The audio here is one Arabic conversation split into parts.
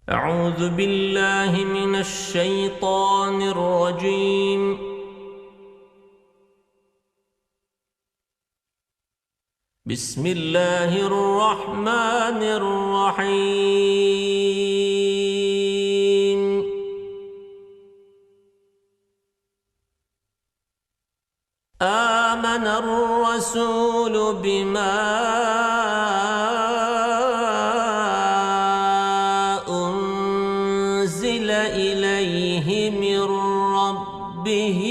أعوذ بالله من الشيطان الرجيم. بسم الله الرحمن الرحيم. آمن الرسول بما أنزل إليه من ربه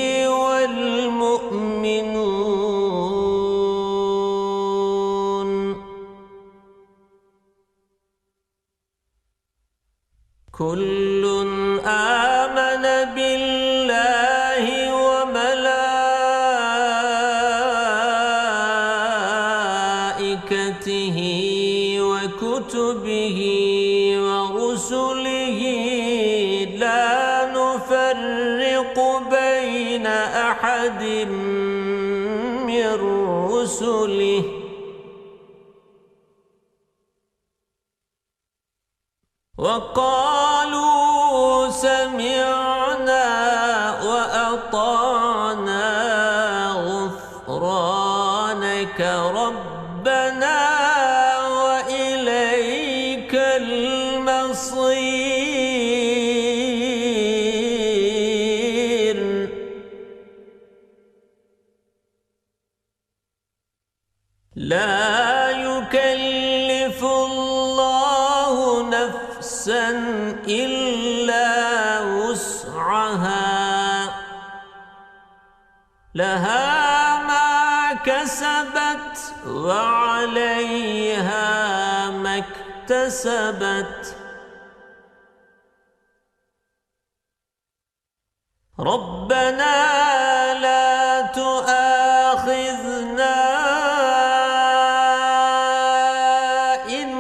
والمؤمنون كل آمن بالله وملائكته وكتبه ورسله لا نفرق بين أحد من رسله وقالوا سمعنا وأطعنا غفرانك ربنا وإليك المصير. لا يكلف الله نفسا إلا وسعها لها ما كسبت وعليها ما اكتسبت. ربنا لا تؤاخذنا إن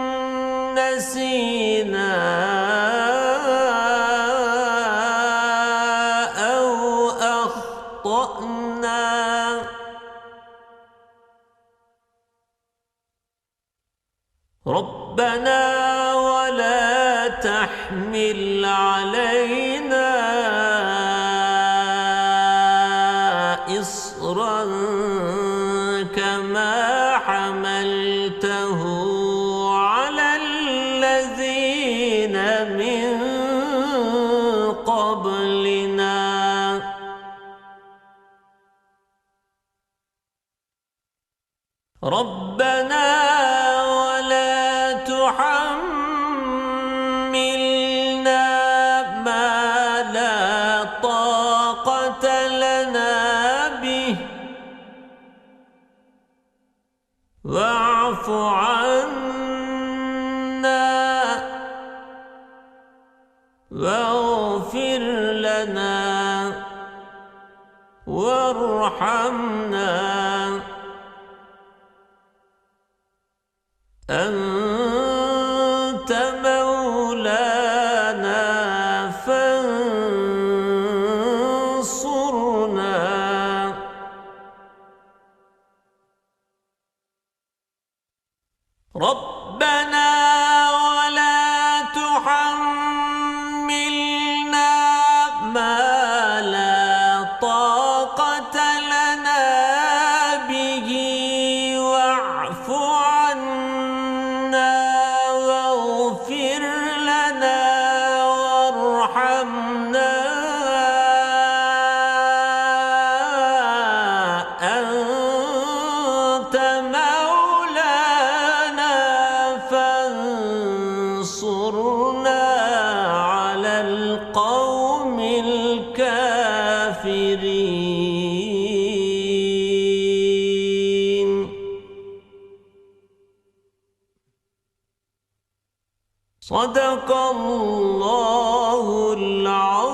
نسينا أو أخطأنا. ربنا ولا تحمل علينا إصرا كما حملته على الذين من قبلنا. ربنا ولا تحملنا ما لا طاقة لنا به واعف عنا واغفر لنا وارحمنا أنت مولانا فانصرنا. ربنا ولا تحملنا ما لا طاقة لنا به واعف عنا واغفر لنا وارحمنا أنت مولانا فانصرنا على القوم الكافرين. صدق الله العظيم.